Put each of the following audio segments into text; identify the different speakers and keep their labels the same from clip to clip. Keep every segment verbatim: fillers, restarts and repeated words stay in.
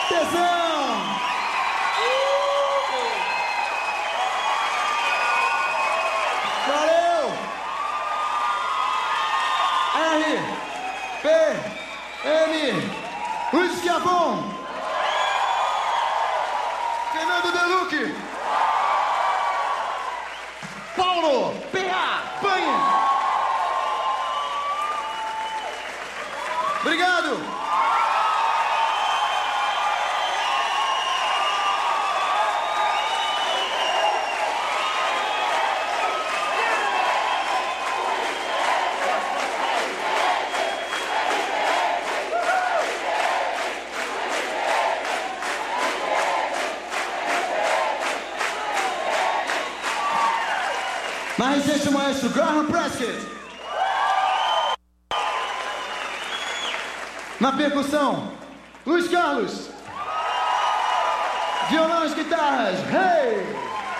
Speaker 1: Tesão! Valeu! R, P, M, Luiz Schiavon, Fernando Deluque, Paulo, P A, Panha. Obrigado! Mais recente, o maestro Graham Prescott. Na percussão, Luiz Carlos. Violão e guitarras, Hey!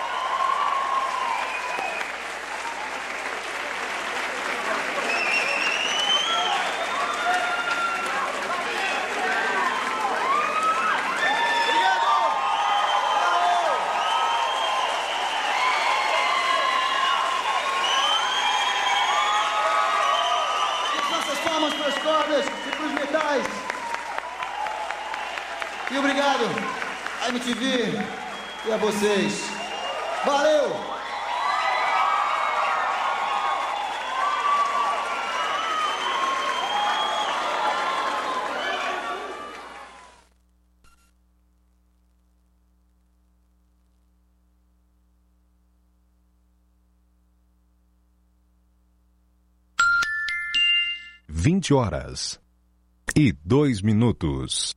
Speaker 1: Palmas para as cordas e para os metais. E obrigado a M T V e a vocês. Valeu!
Speaker 2: Vinte horas e dois minutos.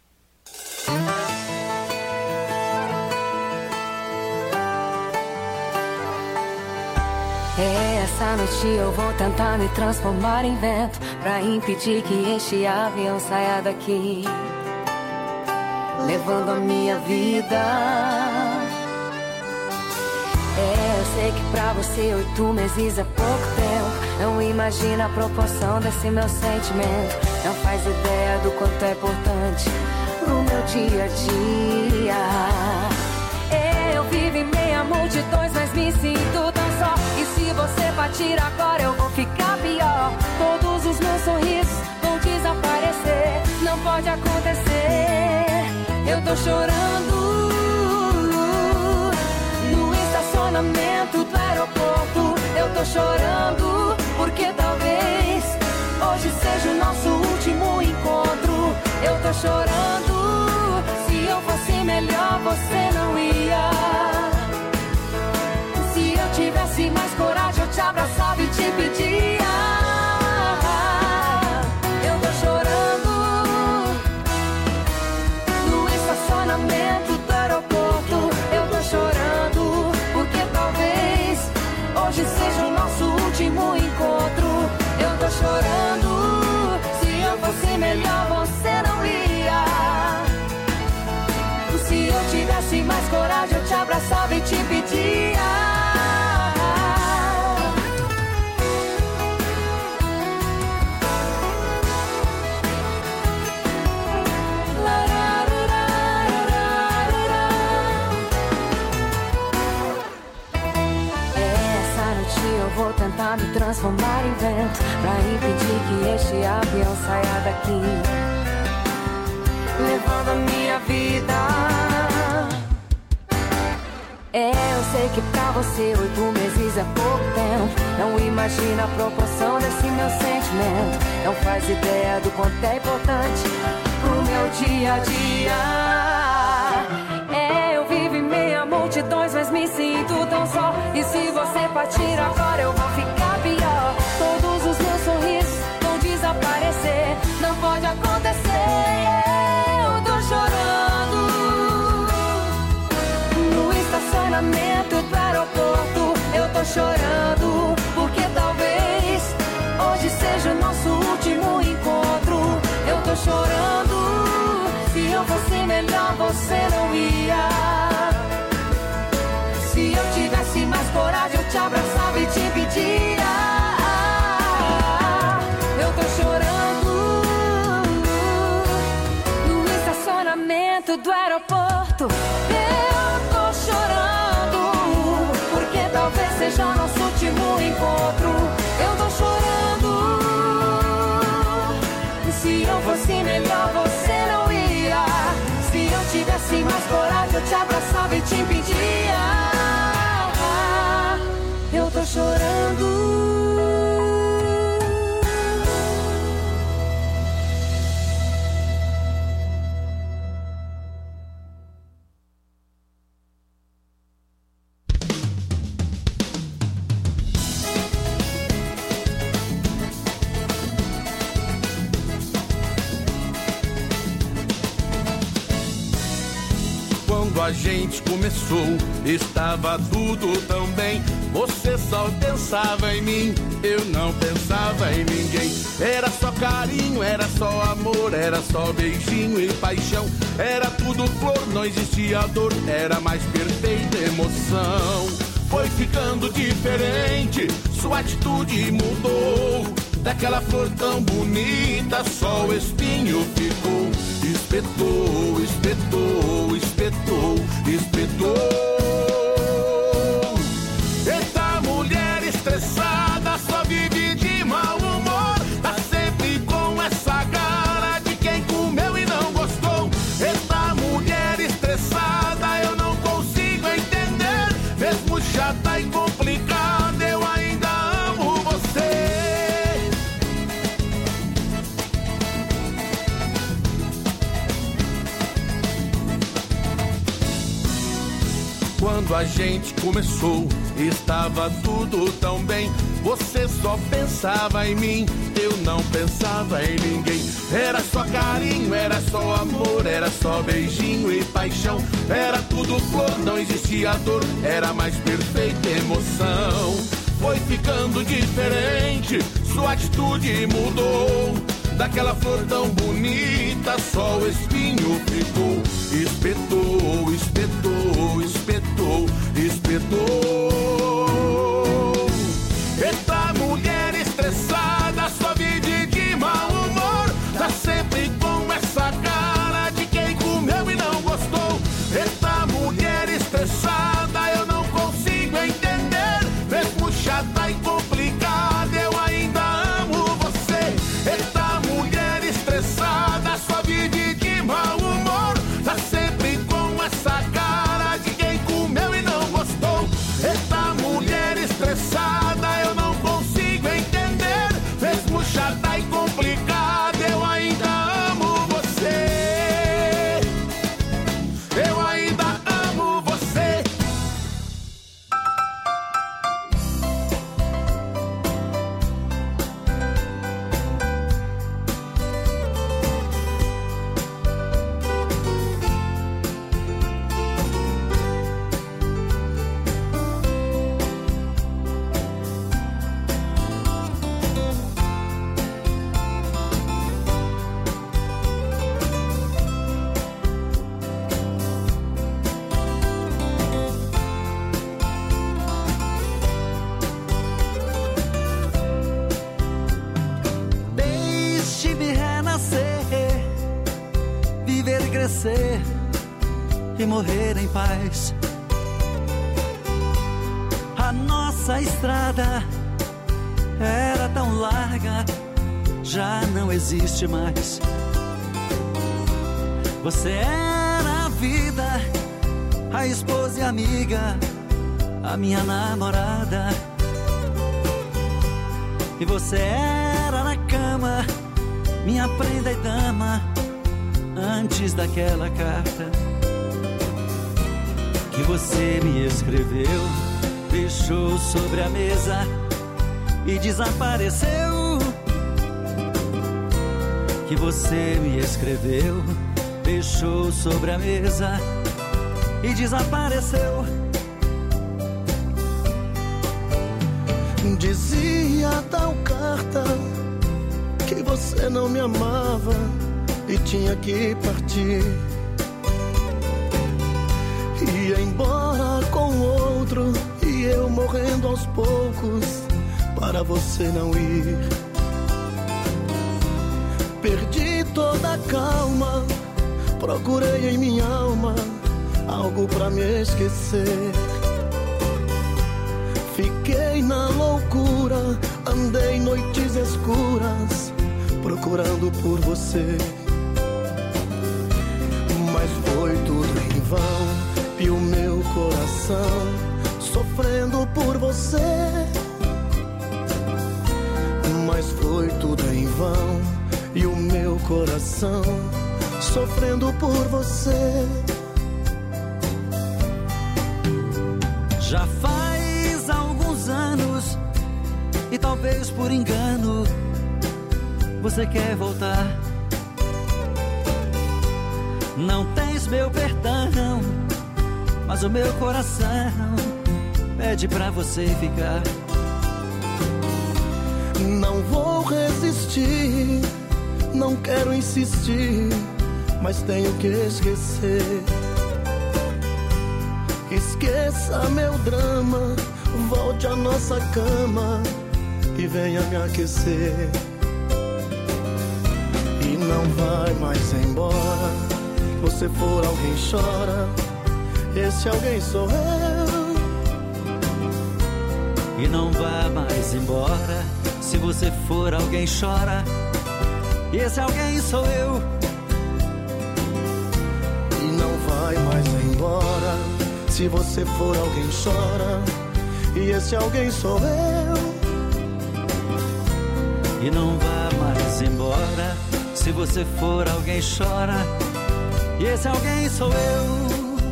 Speaker 3: Essa noite eu vou tentar me transformar em vento pra impedir que este avião saia daqui, levando a minha vida. É, eu sei que pra você oito meses é pouco tempo. Não imagina a proporção desse meu sentimento. Não faz ideia do quanto é importante pro meu dia a dia. É, eu vivo em meio a multidões, mas me sinto tão só. E se você partir agora eu vou ficar pior. Todos os meus sorrisos vão desaparecer. Não pode acontecer. Eu tô chorando estacionamento do aeroporto. Eu tô chorando porque talvez hoje seja o nosso último encontro. Eu tô chorando. Se eu fosse melhor você não ia. Se eu tivesse mais coragem eu te abraçava e te pedia. Eu tô chorando no estacionamento do aeroporto. Eu tô chorando porque talvez hoje seja o nosso último encontro. Eu tô chorando. Se eu fosse melhor você não ia. Se eu tivesse mais coragem eu te abraçava e te pedia. Eu vou tentar me transformar em vento pra impedir que este avião saia daqui, levando a minha vida. É, eu sei que pra você oito meses é pouco tempo. Não imagina a proporção desse meu sentimento. Não faz ideia do quanto é importante pro meu dia a dia. É, eu vivo em meio a multidões, mas me sinto tão só. E se você partir agora eu vou ficar pior. Todos os meus sorrisos vão desaparecer. Não pode acontecer. Eu tô chorando no estacionamento do aeroporto. Eu tô chorando porque talvez hoje seja o nosso último encontro. Eu tô chorando. Se eu fosse melhor você não ia. Se eu tivesse mais coragem eu te abraçava e te pedia. Eu tô chorando no estacionamento perto do aeroporto. Eu tô chorando, porque talvez seja nosso último encontro. Eu tô chorando. Se eu fosse melhor, você não ia. Se eu tivesse mais coragem, eu te abraçava e te impedia. Eu tô chorando.
Speaker 4: Quando a gente começou, estava tudo tão bem. Você só pensava em mim, eu não pensava em ninguém. Era só carinho, era só amor, era só beijinho e paixão. Era tudo flor, não existia dor, era mais perfeita emoção. Foi ficando diferente, sua atitude mudou. Daquela flor tão bonita, só o espinho ficou. Espetou, espetou, espetou, espetou. Eita mulher estressada, só vive de mau humor. Tá sempre com essa cara de quem comeu e não gostou. Eita mulher estressada, eu não consigo entender. Mesmo chata e complicada, eu ainda amo você. Quando a gente começou, estava tudo tão bem. Você só pensava em mim, eu não pensava em ninguém. Era só carinho, era só amor, era só beijinho e paixão. Era tudo flor, não existia dor, era mais perfeita emoção. Foi ficando diferente, sua atitude mudou. Daquela flor tão bonita, só o espinho ficou. Espetou, espetou, espetou, espetou. Eita mulher estressada, só vive de mau humor. Tá sempre com essa cara de quem comeu e não gostou. Eita mulher estressada, eu não consigo entender. Mesmo chata e complicada, eu ainda amo você. Eita mulher estressada, só vive de mau humor. Tá sempre com essa cara de quem comeu e não gostou. Eita mulher estressada, eu não consigo entender. Mesmo chata e complicada, eu ainda amo você. Eu ainda amo você.
Speaker 5: Deixe-me renascer, viver e crescer e morrer em paz. A nossa estrada era tão larga, já não existe mais. Você era a vida, a esposa e amiga, a minha namorada. E você era na cama, minha prenda e dama, antes daquela carta que você me escreveu, deixou sobre a mesa e desapareceu. Que você me escreveu, deixou sobre a mesa e desapareceu.
Speaker 6: Dizia tal carta que você não me amava e tinha que partir. Ia embora com outro e eu morrendo aos poucos para você não ir. Perdi toda a calma, procurei em minha alma algo pra me esquecer. Fiquei na loucura, andei noites escuras procurando por você. Mas foi tudo em vão e o meu coração sofrendo por você. Mas foi tudo em vão e o meu coração sofrendo por você.
Speaker 5: Já faz alguns anos e talvez por engano você quer voltar. Não tens meu perdão, mas o meu coração pede pra você ficar.
Speaker 6: Não vou resistir, não quero insistir, mas tenho que esquecer. Esqueça meu drama, volte à nossa cama e venha me aquecer. E não vai mais embora, se você for alguém chora, esse alguém sou eu.
Speaker 5: E não vá mais embora, se você for alguém chora, esse alguém sou eu.
Speaker 6: E não vai mais embora, se você for alguém chora, e esse alguém sou eu.
Speaker 5: E não vá mais embora, se você for alguém chora, e esse alguém sou eu.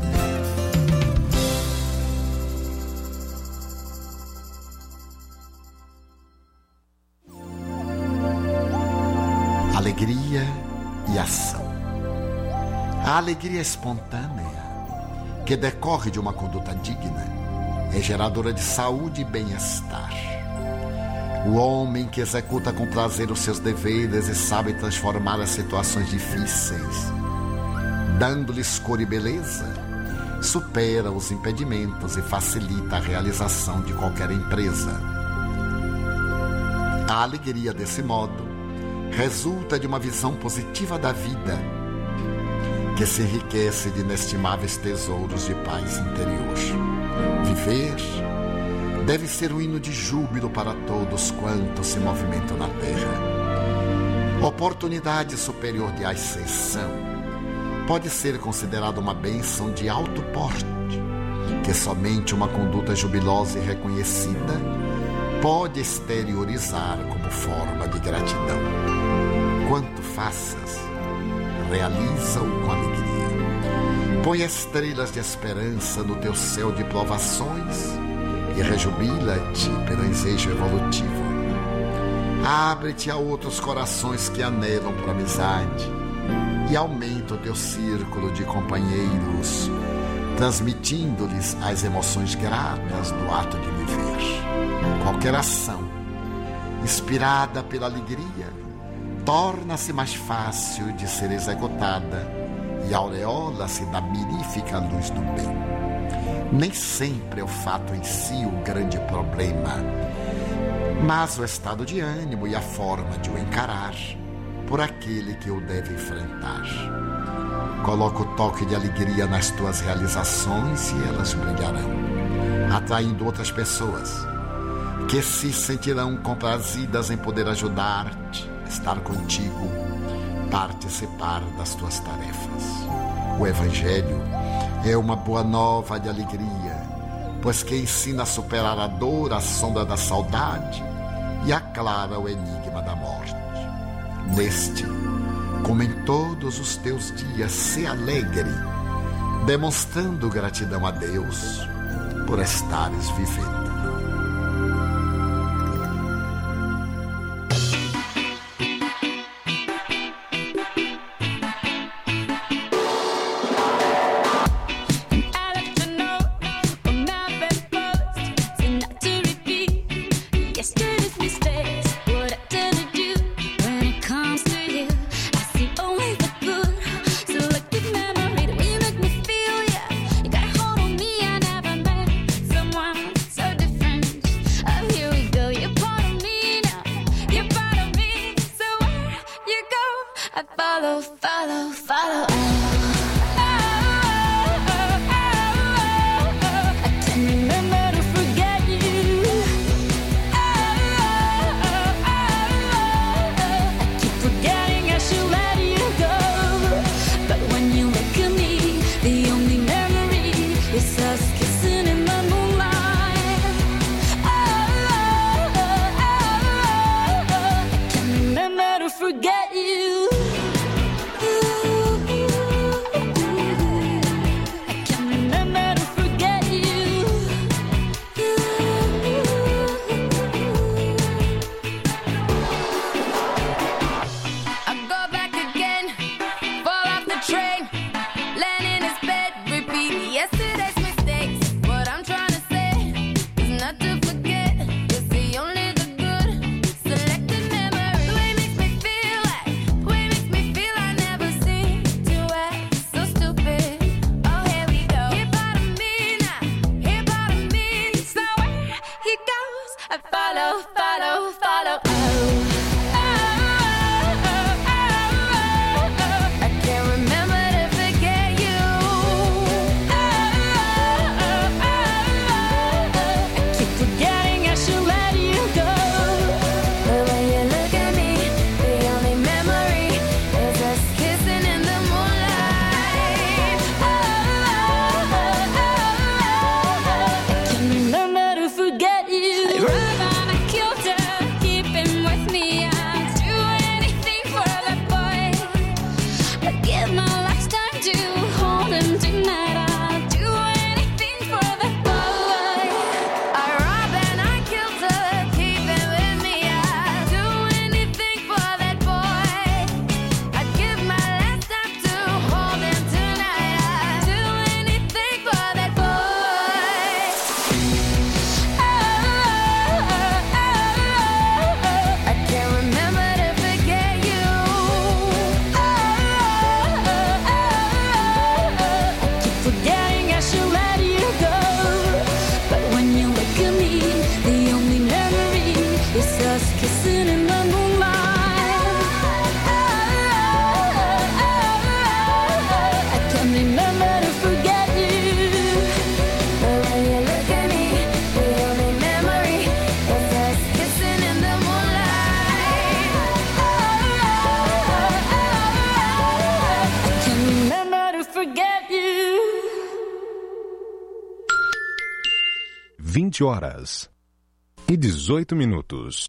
Speaker 7: Alegria e ação. A alegria espontânea, que decorre de uma conduta digna, é geradora de saúde e bem-estar. O homem que executa com prazer os seus deveres e sabe transformar as situações difíceis, dando-lhes cor e beleza, supera os impedimentos e facilita a realização de qualquer empresa. A alegria, desse modo, resulta de uma visão positiva da vida, que se enriquece de inestimáveis tesouros de paz interior. Viver deve ser um hino de júbilo para todos quantos se movimentam na terra. Oportunidade superior de ascensão pode ser considerada uma bênção de alto porte, que somente uma conduta jubilosa e reconhecida pode exteriorizar como forma de gratidão. Quanto faças, realiza-o com alegria. Põe estrelas de esperança no teu céu de provações e rejubila-te pelo ensejo evolutivo. Abre-te a outros corações que anelam por amizade e aumenta o teu círculo de companheiros, transmitindo-lhes as emoções gratas do ato de viver. Qualquer ação inspirada pela alegria torna-se mais fácil de ser executada e aureola-se da mirífica luz do bem. Nem sempre é o fato em si o grande problema, mas o estado de ânimo e a forma de o encarar por aquele que o deve enfrentar. Coloca o toque de alegria nas tuas realizações e elas brilharão, atraindo outras pessoas que se sentirão comprazidas em poder ajudar-te, estar contigo, participar das tuas tarefas. O Evangelho é uma boa nova de alegria, pois que ensina a superar a dor, a sombra da saudade e aclara o enigma da morte. Neste, como em todos os teus dias, se alegre, demonstrando gratidão a Deus por estares vivendo.
Speaker 8: So last time to hold him tonight. I'll do anything for that boy. I rob and I kill to keep him with me. I'll do anything for that boy. I'd give my last time to hold him tonight. I'll do anything for that boy. Oh, oh, oh, oh. I can't remember to forget you. Oh, oh, oh, oh. I keep forgetting I should let you go. But when you look at me, the only memory is us kissing in the moonlight. Oh, oh, oh, oh. I can't remember to forget you. But when you look at me, the only memory is us kissing in the moonlight. Oh, oh, oh, oh. I can't remember to forget you.
Speaker 2: vinte horas e dezoito minutos.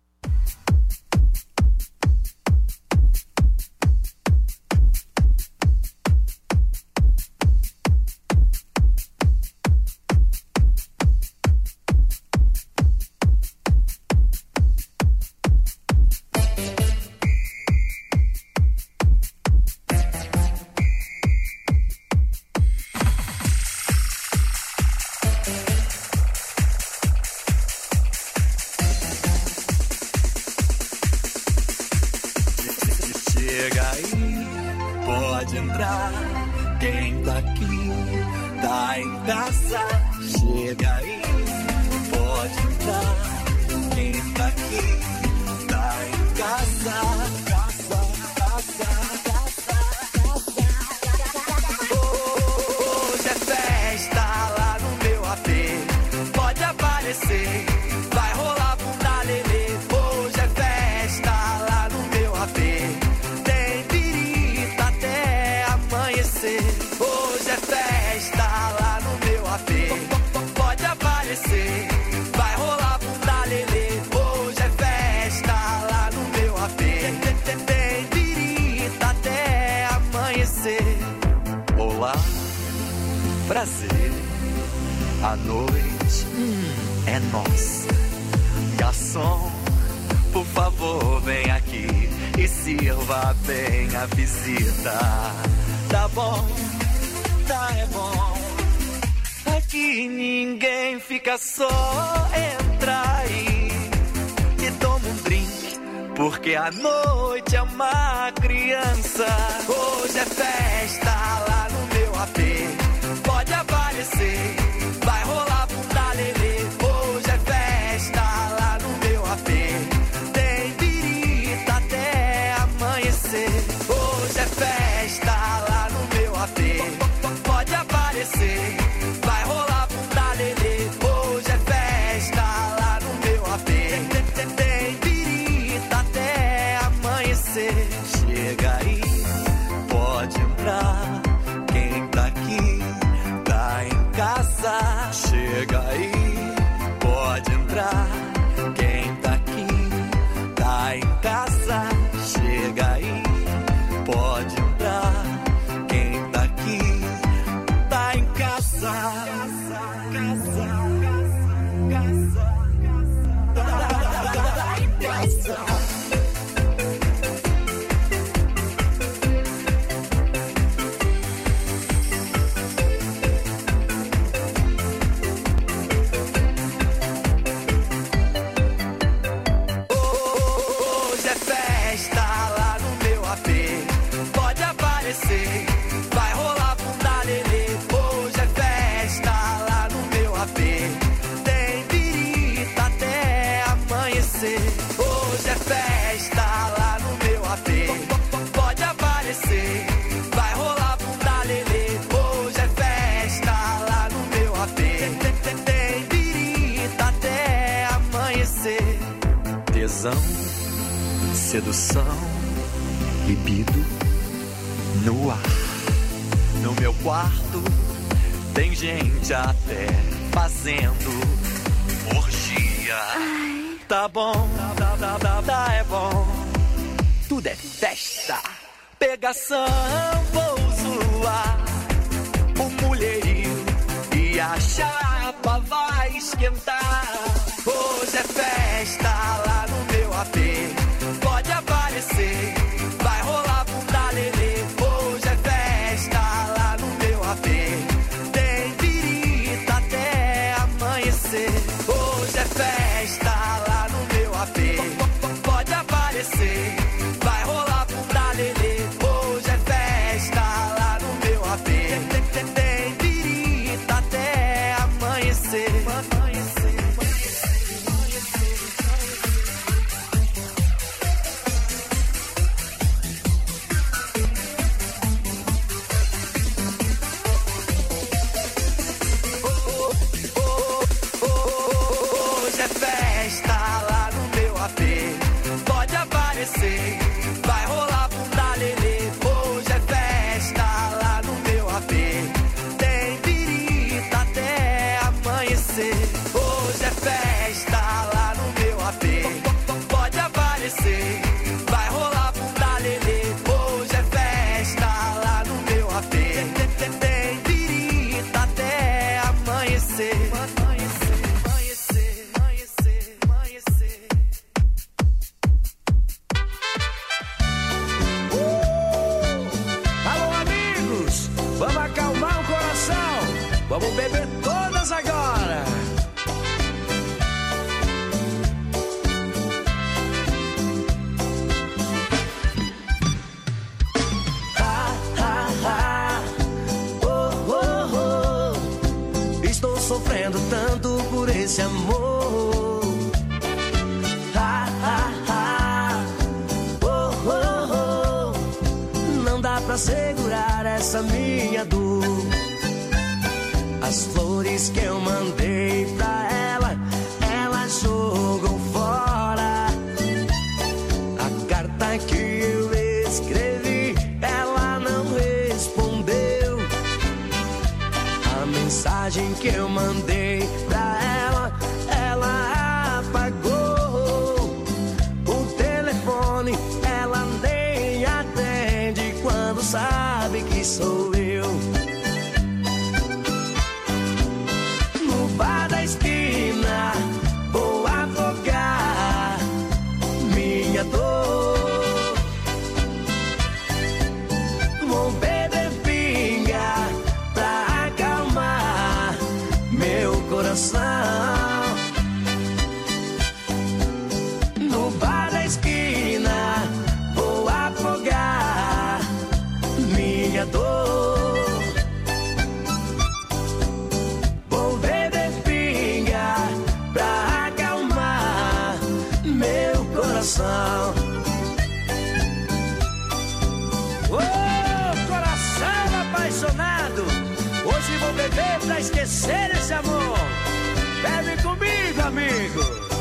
Speaker 5: Chega aí, pode entrar. Quem tá aqui, tá em casa. Chega aí, pode entrar. Quem tá aqui, tá em casa. Casa, casa, casa, casa. Hoje é festa lá no meu A P. Pode aparecer, vai rolar bunda lelê. Hoje é festa lá no meu A P. Tem pirita até amanhecer. Hoje é festa lá no meu A P. Pode aparecer, vai rolar bunda lelê. Hoje é festa lá no meu A P. Tem pirita até amanhecer. Olá, prazer. A noite hum, é nossa. Garçom, por favor, vem aqui e sirva bem a visita. Tá bom, tá é bom. Aqui ninguém fica só. Entra aí e toma um drink, porque a noite é uma criança. Hoje é festa lá no meu A P. Pode aparecer, vai rolar bunda lelê. Hoje é festa lá no meu A P. Tem birita até amanhecer. Hoje é festa lá no meu A P. Pode aparecer, vai rolar bunda lelê. Hoje é festa lá no meu A P. Tem birita até amanhecer. Chega aí, pode entrar. Quem tá aqui, tá em casa. Chega aí, pode entrar. Quem tá aqui, tá em casa. Chega aí, pode entrar. Quem tá aqui, tá em casa. Casa, casa, casa, tá em casa. Hoje é festa lá no meu A P. Pode aparecer, vai rolar bunda lelê. Hoje é festa lá no meu A P. Tem birita até amanhecer. Hoje é festa lá no meu A P. Pode aparecer, vai rolar bunda lelê. Hoje é festa lá no meu A P. Tem birita até amanhecer. Tesão, sedução, libido no ar. No meu quarto tem gente até fazendo orgia. Tá bom, tá, tá, tá, tá, é bom. Tudo é festa, pegação, pouso A P. Pode aparecer, vai rolar bunda lelê. Hoje é festa lá no meu A P. Tem birita até amanhecer. Vai rolar bunda lelê. Hoje é festa lá no meu A P. Tem birita até amanhecer. Hoje é festa lá no meu A P. Pode aparecer, vai rolar bunda lelê. Hoje é festa lá no meu A P. Tem birita até amanhecer.
Speaker 9: Vamos beber todas agora. Ha, ha, ha. Oh, oh, oh. Estou sofrendo tanto por esse amor. Ha, ha, ha. Oh, oh, oh. Não dá pra segurar essa minha dor. As flores que eu mandei pra ela, ela jogou fora. A carta que eu escrevi, ela não respondeu. A mensagem que eu mandei pra ela, ela apagou. O telefone, ela nem atende quando sabe que sou eu. Bar da esquina, vou afogar minha dor. Vou beber pinga pra acalmar meu coração. No bar da esquina, vou afogar minha dor. Oh, coração apaixonado, hoje vou beber pra esquecer esse amor. Bebe comigo, amigo.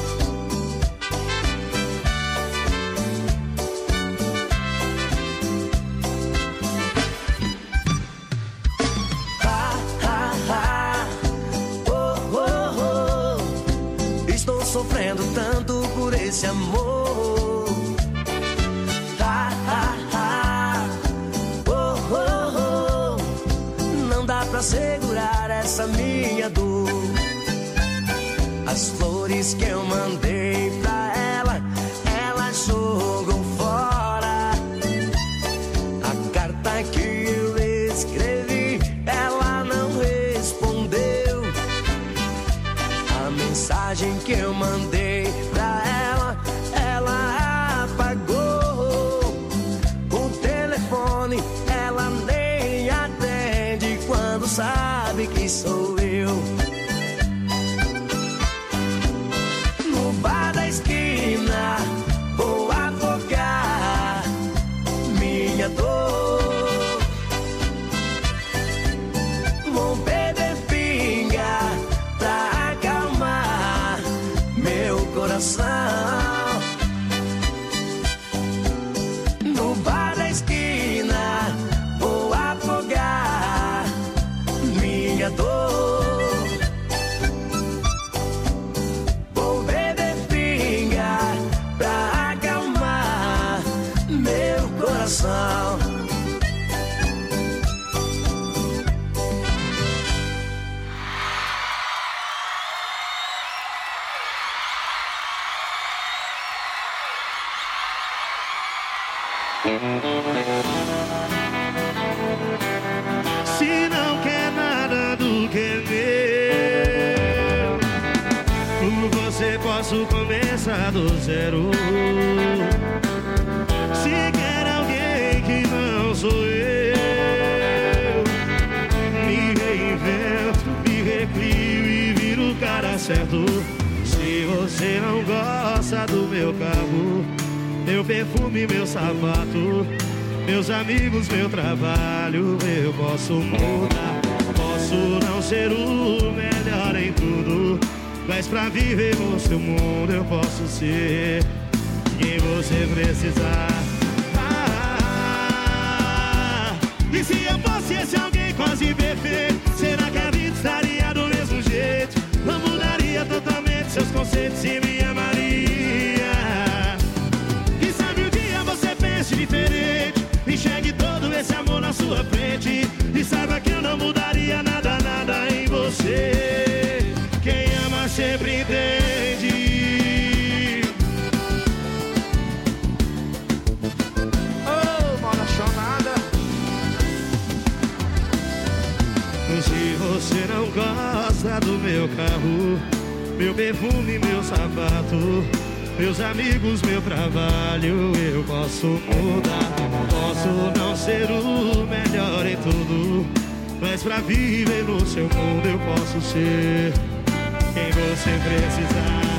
Speaker 9: Ha, ha, ha. Oh, oh, oh. Estou sofrendo tanto por esse amor. Pra segurar essa minha dor. As flores que eu mandei pra ela, ela jogou fora. A carta que eu escrevi, ela não respondeu. A mensagem que eu mandei pra ela, ela apagou. O telefone, ela nem atende quando sabe que sou eu. No bar da esquina, vou afogar minha dor. Vou beber pinga pra acalmar meu coração. No bar da esquina, vou afogar minha dor. Vou beber pinga pra acalmar meu coração.
Speaker 4: Se não quer nada do que é meu, você pode
Speaker 10: posso começar do zero. Se quer alguém que não sou eu, me reinvento, me recrio e viro o cara certo. Se você não gosta do meu carro, meu perfume, meu sapato, meus amigos, meu trabalho, eu posso mudar. Posso não ser o melhor em tudo, mas pra viver no seu mundo eu posso ser quem você precisar. Ah, e se eu fosse esse alguém quase perfeito, será que a vida estaria do mesmo jeito? Não mudaria totalmente seus conceitos e me amaria. Quem sabe um dia você pense diferente, enxergue todo esse amor na sua frente e saiba que eu não mudaria nada, nada em você. Quem ama sempre entende.
Speaker 4: Oh, moda chonada.
Speaker 10: Se você não gosta do meu carro, meu perfume, meu sapato, meus amigos, meu trabalho, eu posso mudar. Posso não ser o melhor em tudo, mas pra viver no seu mundo eu posso ser quem você precisar.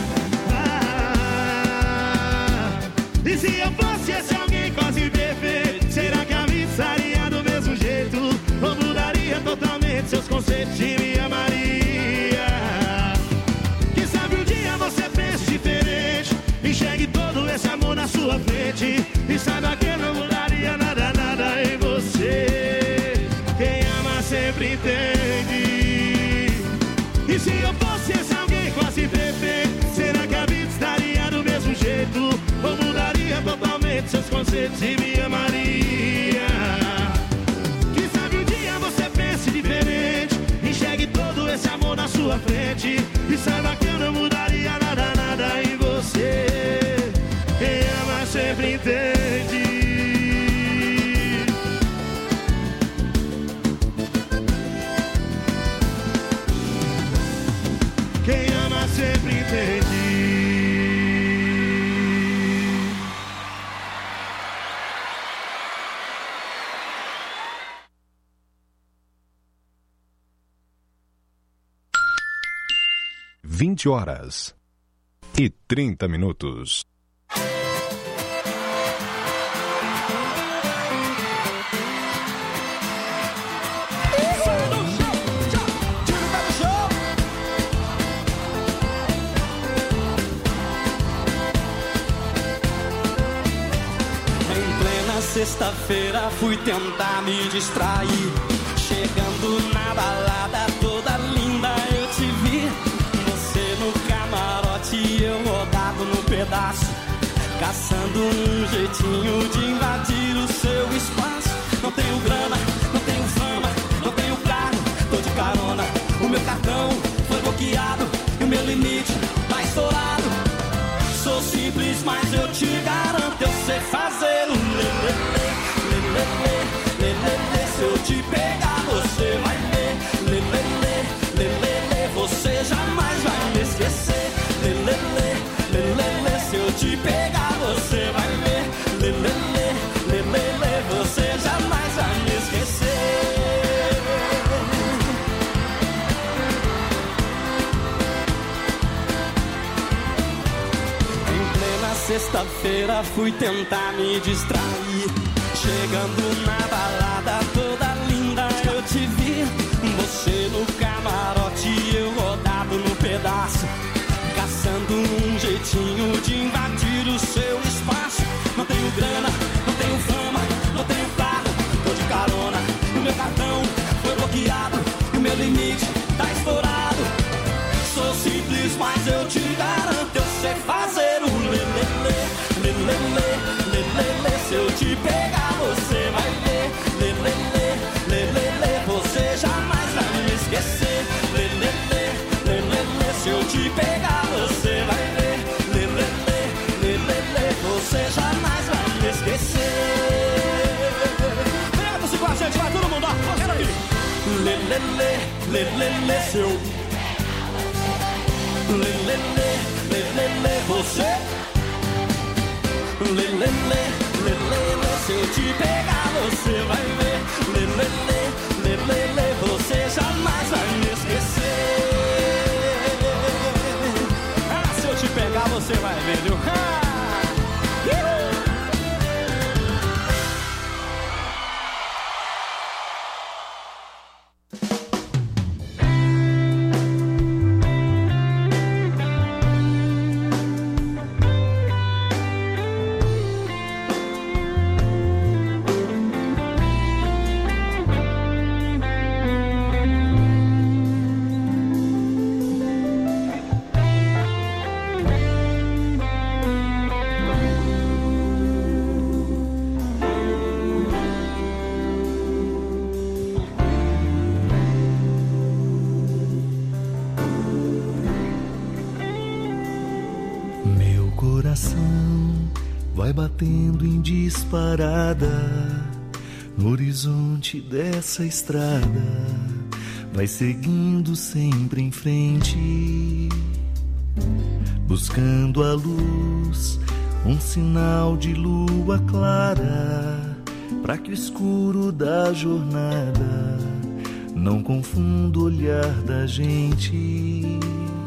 Speaker 10: Ah, e se eu fosse esse alguém quase perfeito, será que a vida estaria do mesmo jeito? Ou mudaria totalmente seus conceitos e me amaria? Quem sabe um dia você pense diferente, enxergue todo esse amor na sua frente e saiba que eu não mudaria nada, nada em você. Quem ama sempre entende. E se eu fosse esse alguém quase perfeito, será que a vida estaria do mesmo jeito? Ou mudaria totalmente seus conceitos e me amaria? Quem sabe um dia você pense diferente, enxergue todo esse amor na sua frente e saiba que eu não mudaria nada, nada em você. Quem ama sempre entende. Quem ama sempre entende.
Speaker 2: Vinte horas e trinta minutos.
Speaker 11: Sexta-feira fui tentar me distrair, chegando na balada toda linda eu te vi. Você no camarote e eu rodado no pedaço, caçando um jeitinho de invadir o seu espaço. Não tenho grana, não tenho fama, não tenho carro, tô de carona. O meu cartão foi bloqueado e o meu limite tá estourado. Sou simples, mas eu te garanto, eu sei fazer um lelele, lelele, lelele. Se eu te pegar, você vai ver, lelele, lelele. Você jamais vai me esquecer, lelele, lelele. Se eu te pegar, você vai ver, lelele, lelele. Você jamais vai me esquecer. Sexta-feira fui tentar me distrair, chegando na balada toda linda eu te vi. Você no camarote e eu rodado no pedaço, caçando um jeitinho de invadir o seu espaço. Não tenho grana, não tenho fama, não tenho carro, tô de carona. O meu cartão foi bloqueado e o meu limite tá estourado. Sou simples, mas eu te garanto, eu sei fazer um lelele, lelele, lelele. Se eu te pegar, você vai ver, lelele, lelele. Você jamais vai me esquecer, lelele, lelele. Se eu te pegar, você vai ver, lelele, lelele. Você jamais vai me esquecer. Pega você com a gente, vai todo mundo, ó, correndo aqui. Lelele, lelele. Se eu lelele, lê, lê, lê, você. Lê, lê, lê, lê, lê, lê, se eu te pegar você vai ver. Lê, lê, lê, lê, lê, lê, você jamais vai me esquecer. Ah, se eu te pegar você vai ver, viu? Ah!
Speaker 6: Vai batendo em disparada no horizonte dessa estrada, vai seguindo sempre em frente, buscando a luz, um sinal de lua clara, para que o escuro da jornada não confunda o olhar da gente.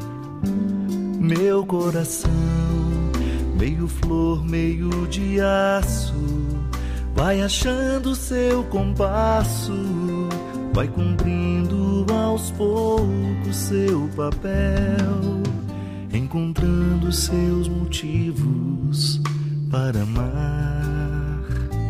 Speaker 6: Meu coração, meio flor, meio de aço, vai achando seu compasso, vai cumprindo aos poucos seu papel, encontrando seus motivos para amar,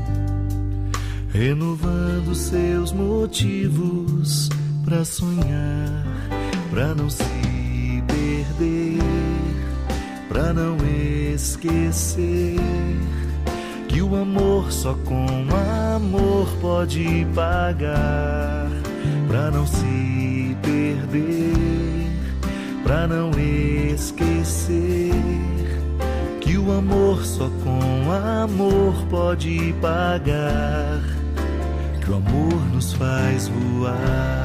Speaker 6: renovando seus motivos para sonhar, para não se perder, pra não esquecer que o amor só com amor pode pagar, pra não se perder, pra não esquecer que o amor só com amor pode pagar, que o amor nos faz voar.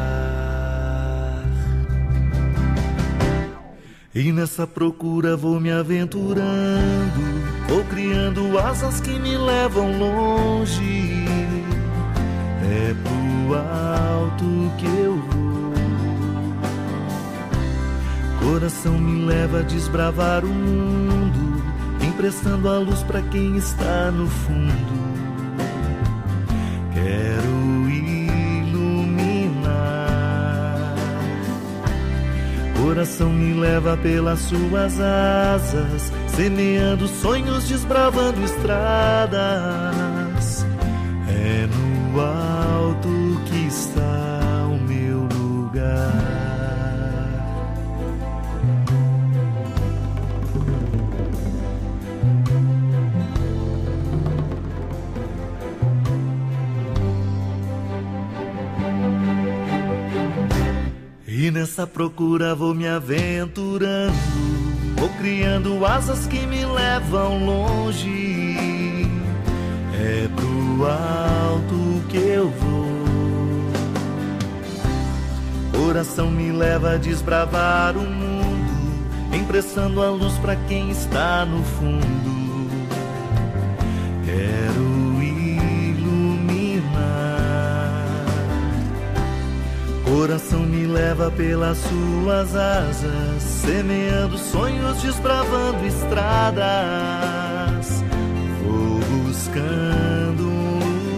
Speaker 6: E nessa procura vou me aventurando, vou criando asas que me levam longe. É pro alto que eu vou. Coração me leva a desbravar o mundo, emprestando a luz pra quem está no fundo. Quero coração me leva pelas suas asas, semeando sonhos, desbravando estradas. É no alto que está o meu lugar. E nessa procura vou me aventurando, vou criando asas que me levam longe. É pro alto que eu vou. Coração me leva a desbravar o mundo, emprestando a luz pra quem está no fundo. Quero coração me leva pelas suas asas, semeando sonhos, desbravando estradas. Vou buscando um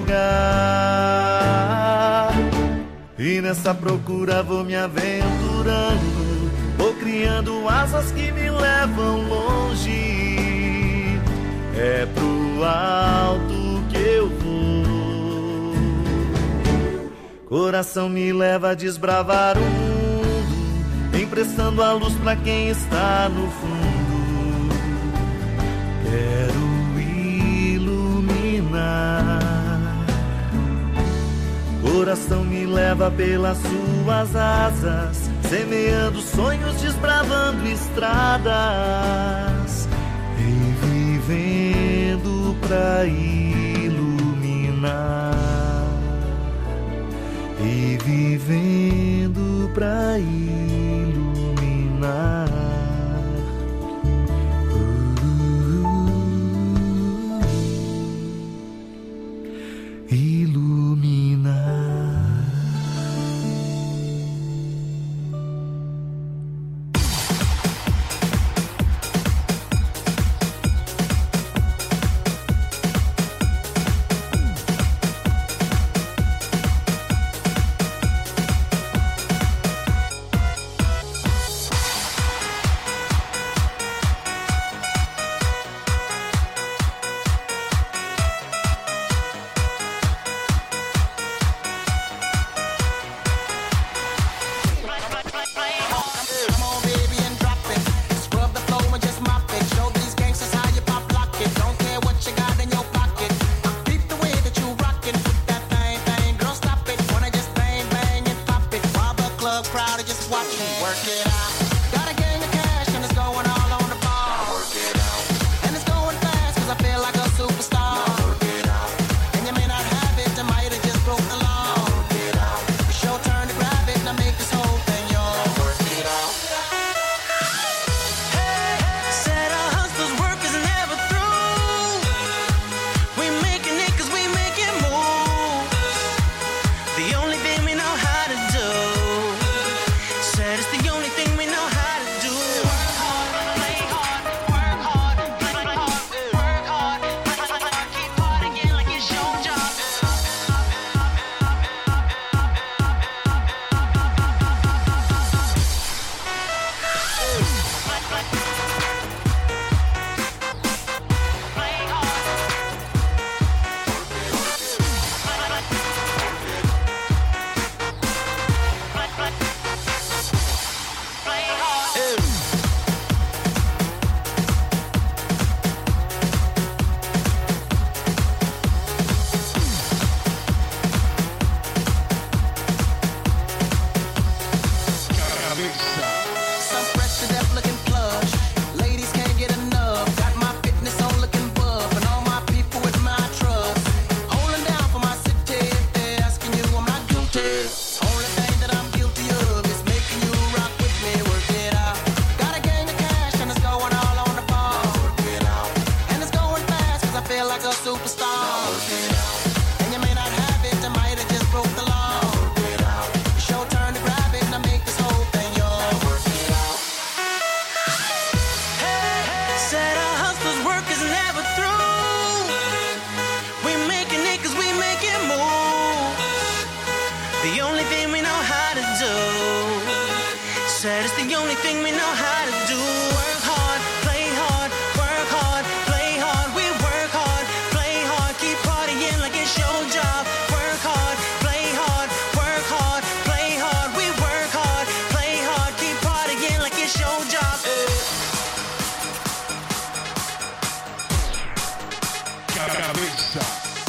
Speaker 6: lugar, e nessa procura vou me aventurando, vou criando asas que me levam longe. É pro alto que eu vou. Coração me leva a desbravar o mundo, emprestando a luz pra quem está no fundo. Quero iluminar. Coração me leva pelas suas asas, semeando sonhos, desbravando estradas, e vivendo pra iluminar. E vivendo pra iluminar.
Speaker 12: club crowd are just watching me work it out. Got a gang of cash and it's going all on the ball. Work it out. And it's going fast cause I feel like a superstar. Work it out. And you may not have it, I might have just broke the law. Work it out. It's your turn to grab it, now make this whole thing yours. Work it out.
Speaker 5: Said our hustlers' work is never through. We making it cause we making moves. The only thing we know how to do. Said it's the only thing we know how to do. Work hard, play hard, work hard, play hard, work hard, play hard, keep partying like it's your job.
Speaker 12: Some fresh to death looking plush. Ladies can't get enough. Got my fitness on looking buff. And all my people with my trust. Holding down for my city. If they're asking you, I'm not guilty. Only thing that I'm guilty of is making you rock with me. Work it out. Got a gang of cash and it's going all on the ball. Work it out. And it's going fast cause I feel like a superstar. Work it out. And you may not have it, I might have just broke the law. Work it out. It's your turn to grab it, now make this whole thing yours. Work it out.
Speaker 5: Said our hustlers' work is never through. We making it cause we making moves. The only thing we know how to do. Said it's the only thing we know how to do. Work hard, play hard, work hard, play hard. We work hard, play hard, keep partying like it's your job. Work hard, play hard, work hard, play hard. We work hard, play hard, keep partying like it's your job.
Speaker 10: Cabeça.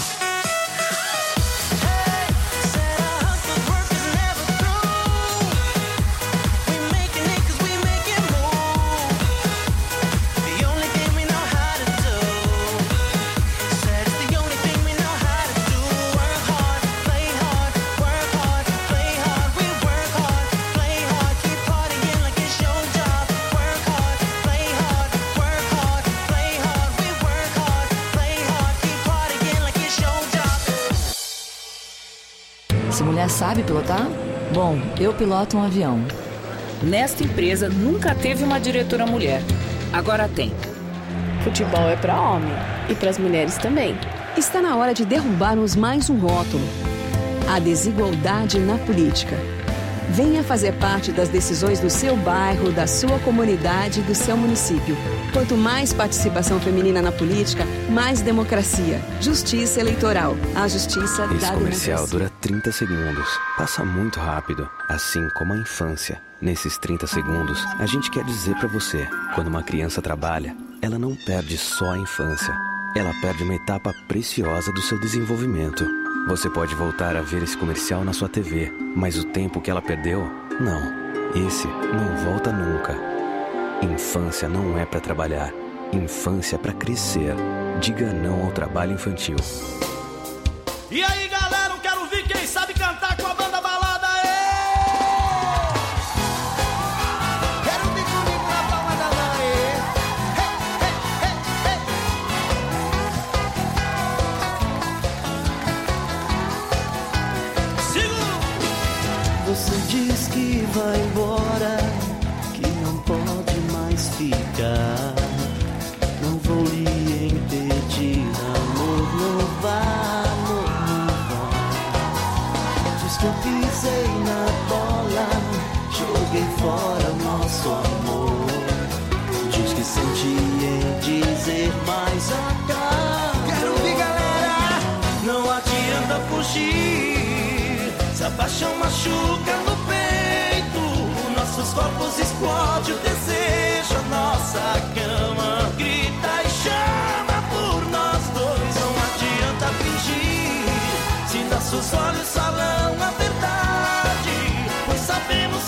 Speaker 5: Said our hustlers' work is never through. We making it cause we making moves. The only thing we know how to do. Said it's the only thing we know how to do. Work hard, play hard, work hard, play hard. We work hard, play hard, keep partying like it's your job. Work hard, play hard, work hard, play hard. We work hard, play hard, keep partying like it's your job.
Speaker 13: Se mulher sabe pilotar? Bom, eu piloto um avião.
Speaker 14: Nesta empresa nunca teve uma diretora mulher. Agora tem.
Speaker 15: Futebol é pra homem e pras mulheres também.
Speaker 16: Está na hora de derrubarmos mais um rótulo: a desigualdade na política. Venha fazer parte das decisões do seu bairro, da sua comunidade e do seu município. Quanto mais participação feminina na política, mais democracia. Justiça eleitoral. A justiça
Speaker 17: Esse
Speaker 16: da
Speaker 17: comercial
Speaker 16: democracia.
Speaker 17: dura trinta segundos. Passa muito rápido, assim como a infância. Nesses trinta segundos, a gente quer dizer pra você: quando uma criança trabalha, ela não perde só a infância. Ela perde uma etapa preciosa do seu desenvolvimento. Você pode voltar a ver esse comercial na sua T V, mas o tempo que ela perdeu, não. Esse não volta nunca. Infância não é pra trabalhar. Infância é pra crescer. Diga não ao trabalho infantil.
Speaker 4: E aí, galera, eu quero ver quem sabe cantar com a banda balada. Ê!
Speaker 12: Quero vir comigo na palma da mão.
Speaker 6: Você diz que vai embora, que não pode mais ficar. Não vou lhe impedir, amor, não vá, amor, não vá. Diz que eu pisei na bola, joguei fora o nosso amor. Diz que senti em dizer mais acaba.
Speaker 12: Quero ouvir, galera!
Speaker 6: Não adianta fugir, se a paixão machuca no peito, nossos corpos explode o desejo, a nossa cama grita e chama por nós dois. Não adianta fingir, se nossos olhos falam a verdade, pois sabemos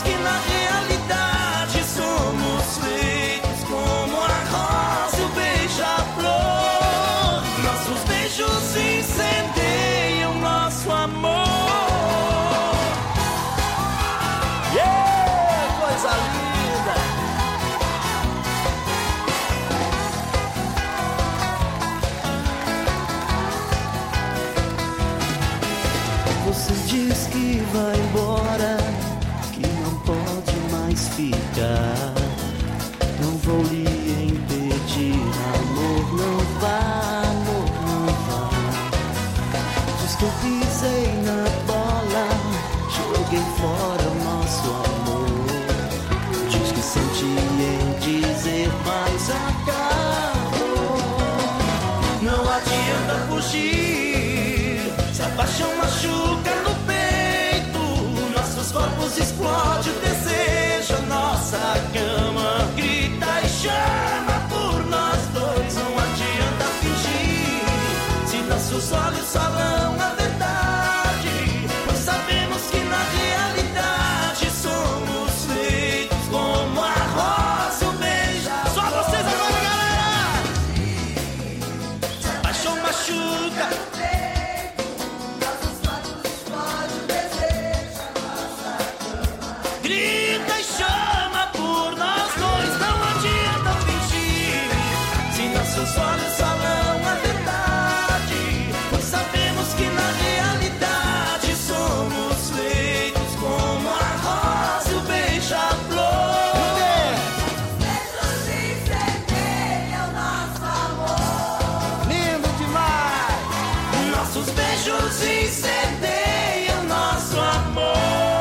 Speaker 18: mora o nosso amor. Diz que sente em dizer, mas acabou. Não adianta fugir, se a paixão machuca no peito, nossos corpos explodem o desejo, nossa cama grita e chama por nós dois. Não adianta fingir, se nossos olhos falam a verdade, pois sabemos que na realidade somos feitos como a rosa, o beija. Só vocês agora, galera! Se a paixão machuca, grita e chama por nós dois. Não adianta fingir, se nossos olhos falam a verdade, pois sabemos que na realidade somos feitos como a rosa e o beija-flor. Beijos incendeiam nosso amor. Lindo demais! Nossos beijos incendeiam nosso amor.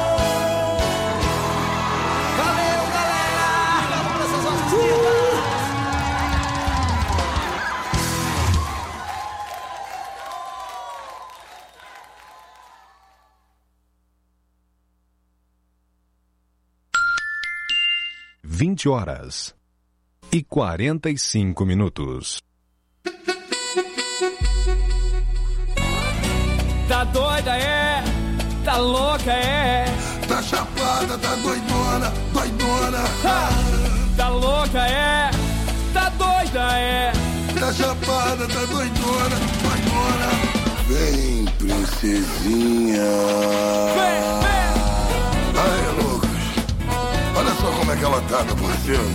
Speaker 2: vinte horas e quarenta e cinco minutos.
Speaker 11: Tá doida, é? Tá louca, é?
Speaker 4: Tá chapada, tá doidona, doidona.
Speaker 11: Ha! Tá louca, é? Tá doida, é?
Speaker 4: Tá chapada, tá doidona, doidona. Vem, princesinha.
Speaker 11: Vem, vem.
Speaker 4: Ai, Lucas, olha só como é que ela tá, meu parceiro.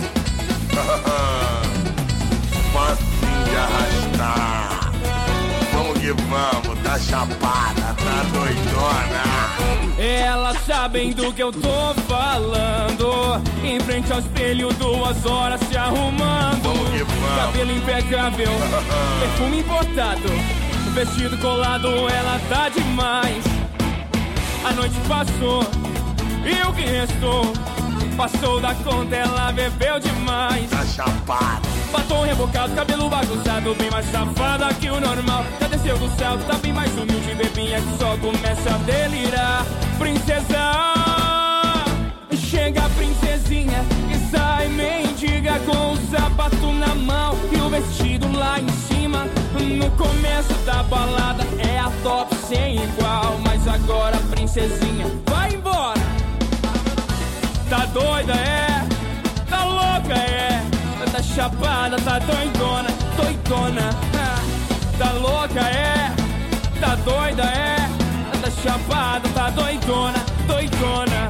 Speaker 4: Facinho de arrastar. Vamos que vamos, tá chapada, tá doidona.
Speaker 11: Elas sabem do que eu tô falando. Em frente ao espelho, duas horas se arrumando.
Speaker 4: Vamos que vamos.
Speaker 11: Cabelo impecável, perfume importado, vestido colado, ela tá demais. A noite passou e o que restou passou da conta, ela bebeu demais.
Speaker 4: Tá chapada.
Speaker 11: Batom rebocado, cabelo bagunçado, bem mais safada que o normal. Já desceu do céu, tá bem mais humilde, bebinha que só começa a delirar. Princesa, chega a princesinha e sai mendiga com o sapato na mão e o vestido lá em cima. No começo da balada é a top sem igual, mas agora a princesinha vai embora. Tá doida, é? Tá louca, é? Tá chapada, tá doidona, doidona. Tá louca, é? Tá doida, é? Tá chapada, tá doidona, doidona.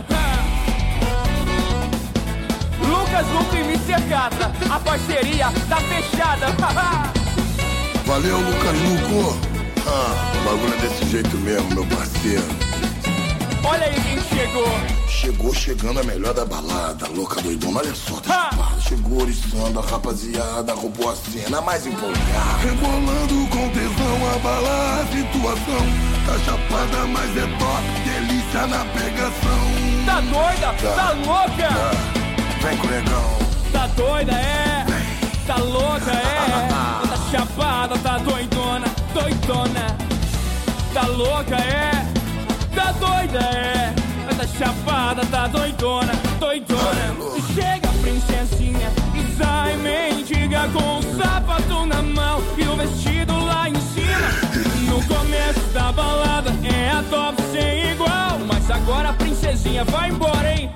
Speaker 11: Lucas Luco e mister Catra, a parceria tá fechada.
Speaker 4: Valeu, Lucas Luco. Ah, o bagulho é desse jeito mesmo, meu parceiro.
Speaker 11: Olha aí quem chegou.
Speaker 4: Chegou chegando a melhor da balada, louca doidona, olha só, tá chapada. Chegou oriçando a rapaziada, roubou a cena mais empolgada. Rebolando com tesão, abalar a situação. Tá chapada, mas é top, delícia na pegação.
Speaker 11: Tá doida? Tá, tá louca?
Speaker 4: Tá. Vem com o negão.
Speaker 11: Tá doida, é? Tá louca, é? Tá chapada, tá doidona, doidona. Tá louca, é? Tá doida, é? Tá chapada, tá doidona, doidona. Chega a princesinha e sai mendiga com o sapato na mão e o vestido lá em cima. No começo da balada é a top sem igual, mas agora a princesinha vai embora, hein?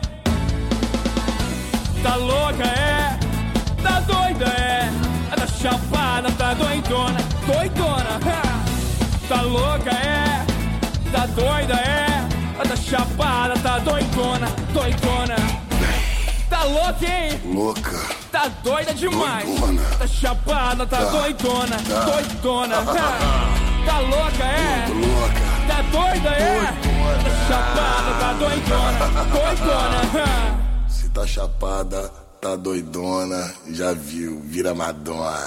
Speaker 11: Tá louca, é? Tá doida, é? Tá chapada, tá doidona, doidona. Tá louca, é? Tá doida, é? Tá chapada, tá doidona, doidona. Tá louca, hein?
Speaker 4: Louca.
Speaker 11: Tá doida demais.
Speaker 4: Doidona.
Speaker 11: Tá chapada, tá, tá. doidona, tá. doidona. Tá louca, é?
Speaker 4: Louca.
Speaker 11: Tá doida, é?
Speaker 4: Doidona.
Speaker 11: Tá chapada, tá doidona, doidona.
Speaker 4: Se tá chapada, tá doidona, já viu, vira Madonna.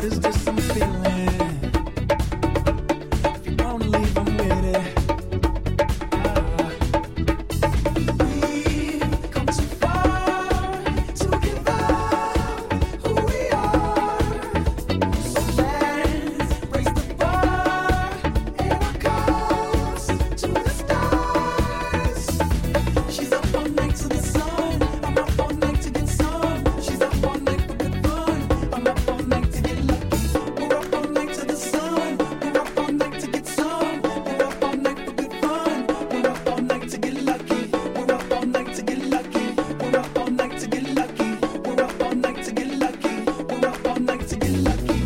Speaker 18: is just some feeling. If you wanna leave, I'm with it. We've come too far to give up who we are. So let's raise the bar and our cause to the stars. She's up all night to the sun. I'm up all night to get some. She's up all night for good fun. I'm up all night to get lucky. We're up all night to the sun. We're up all night to get some. We're up all night for good fun. We're up all night to get lucky. We're up all night to get lucky. We're up all night to get lucky. We're up all night to get lucky. We're up all night to get lucky.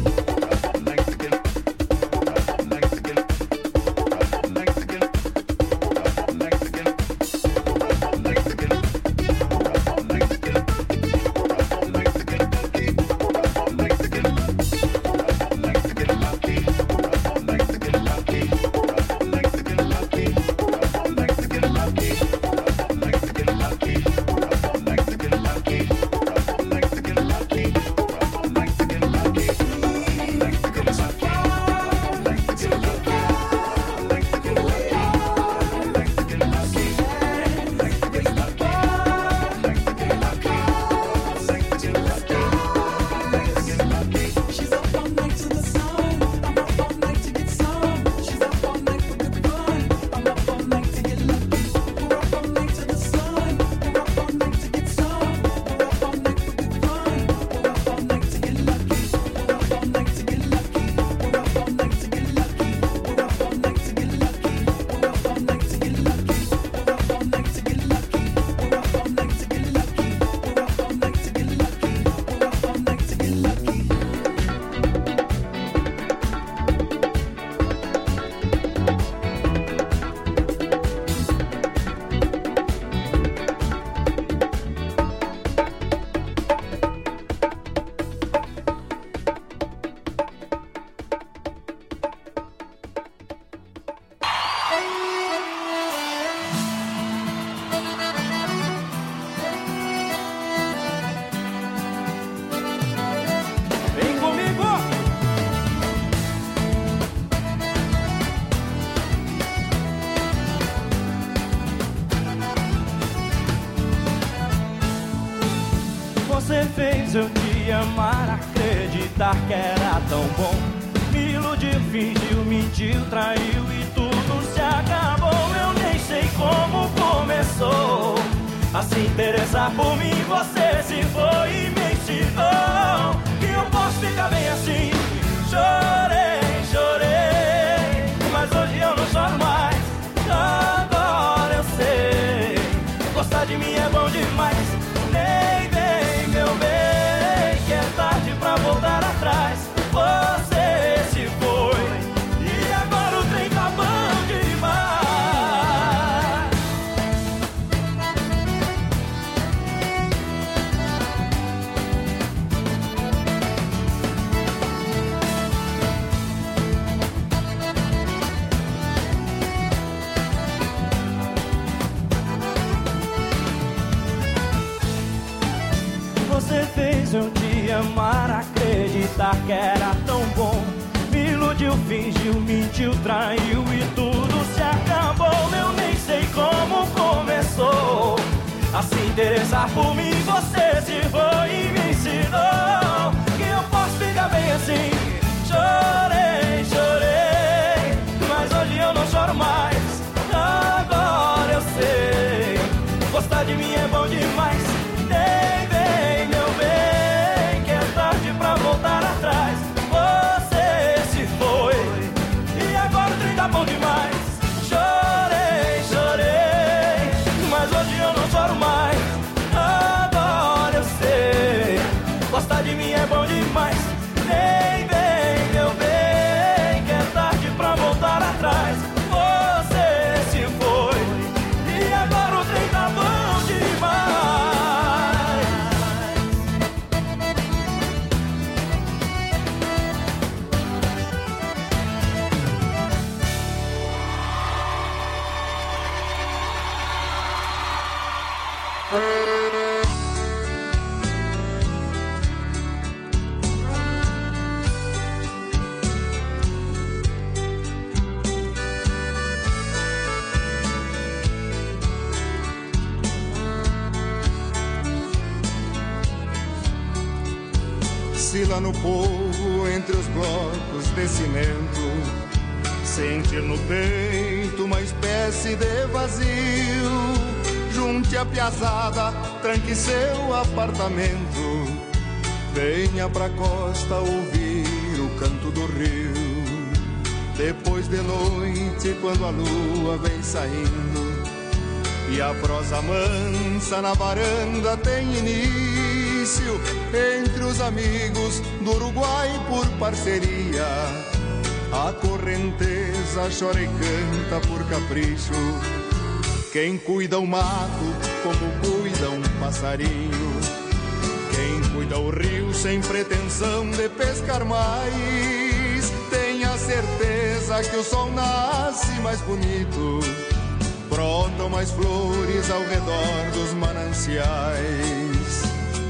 Speaker 11: Vem comigo! Você fez eu te amar, acreditar que era tão bom. Me iludiu, fingiu, mentiu, traiu e tudo se acabou. Eu nem sei como começou a se interessar por mim. Você se foi e me ensinou que eu posso ficar bem assim. Chorei, chorei, mas hoje eu não choro mais. Agora eu sei, gostar de mim é bom demais. Nem vem, meu bem, que é tarde pra voltar atrás. Você se foi e agora o trem tá bom demais. Você fez eu te amar, acreditar que era tão bom. Me iludiu, fingiu, mentiu, traiu e tudo se acabou. Eu nem sei como começou a se interessar por mim. Você se foi e me ensinou que eu posso ficar bem assim. Chorei, chorei, mas hoje eu não choro mais. Agora eu sei, gostar de mim é bom demais. Nem vem, meu bem, que é tarde pra voltar atrás. Você se foi e agora o trem tá bom demais. Chorei, chorei, mas hoje eu não choro mais. Agora eu sei, gostar de mim é bom demais. Nem vem, meu bem, que é tarde pra voltar atrás. Você se foi e agora o trem tá bom demais.
Speaker 19: oscila no povo entre os blocos de cimento. Sentir no peito uma espécie de vazio. Junte a piazada, tranque seu apartamento. Venha pra costa ouvir o canto do rio. Depois de noite, quando a lua vem saindo e a prosa mansa na varanda tem início, entre os amigos do Uruguai por parceria, a correnteza chora e canta por capricho. Quem cuida o mato como cuida um passarinho. Quem cuida o rio sem pretensão de pescar mais, tenha certeza que o sol nasce mais bonito. Brotam mais flores ao redor dos mananciais.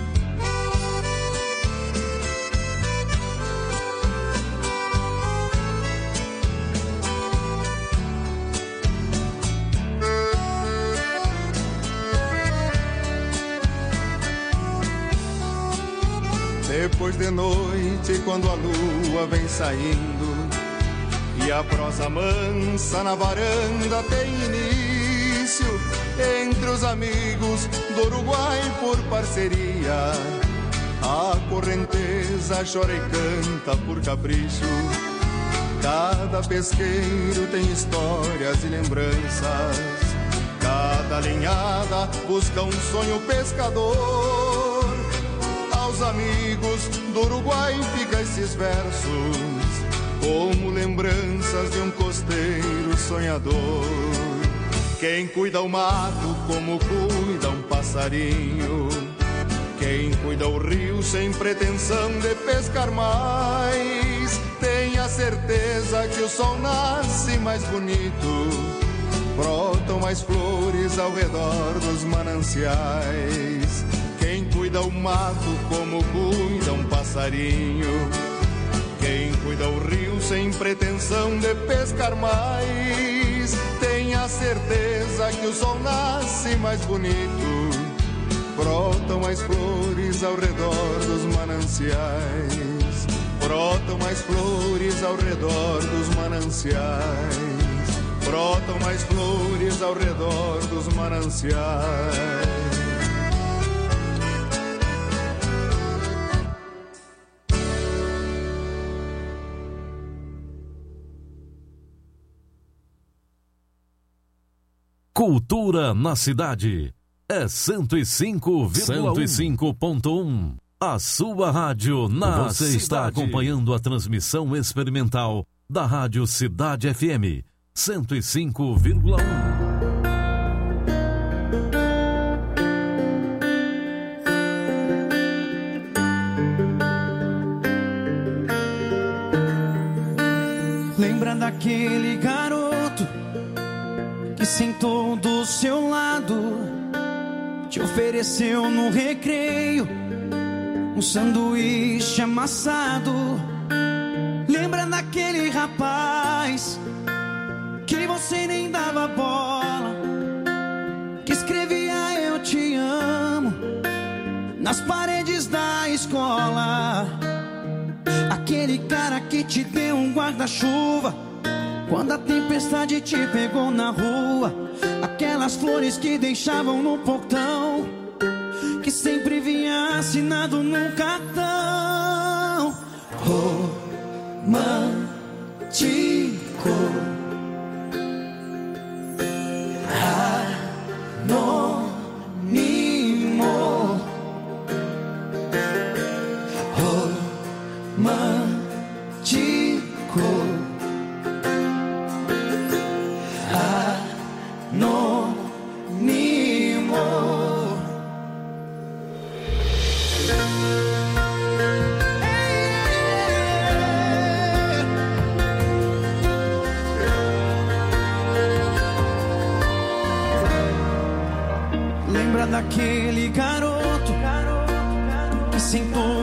Speaker 19: Depois de noite, quando a lua vem saindo e a prosa mansa na varanda tem início, entre os amigos do Uruguai por parceria, a correnteza chora e canta por capricho. Cada pesqueiro tem histórias e lembranças, cada linhada busca um sonho pescador. Aos amigos do Uruguai fica esses versos, como lembranças de um costeiro sonhador. Quem cuida o mato como cuida um passarinho. Quem cuida o rio sem pretensão de pescar mais, tenha certeza que o sol nasce mais bonito. Brotam mais flores ao redor dos mananciais. Quem cuida o mato como cuida um passarinho. Quem cuida o rio sem pretensão de pescar mais, tenha certeza que o sol nasce mais bonito. Brotam mais flores ao redor dos mananciais. Brotam mais flores ao redor dos mananciais. Brotam mais flores ao redor dos mananciais.
Speaker 20: Cultura na cidade é cento e cinco ponto um. A sua rádio na Você cidade. Está acompanhando a transmissão experimental da Rádio Cidade F M cento e cinco vírgula um.
Speaker 21: Lembra daquele garoto que sentou do seu lado, te ofereceu no recreio um sanduíche amassado? Lembra daquele rapaz que você nem dava bola, que escrevia eu te amo nas paredes da escola? Aquele cara que te deu um guarda-chuva quando a tempestade te pegou na rua. Aquelas flores que deixavam no portão, que sempre vinha assinado num cartão. Romântico, anônimo, romântico, anônimo. Lembra daquele garoto que sentou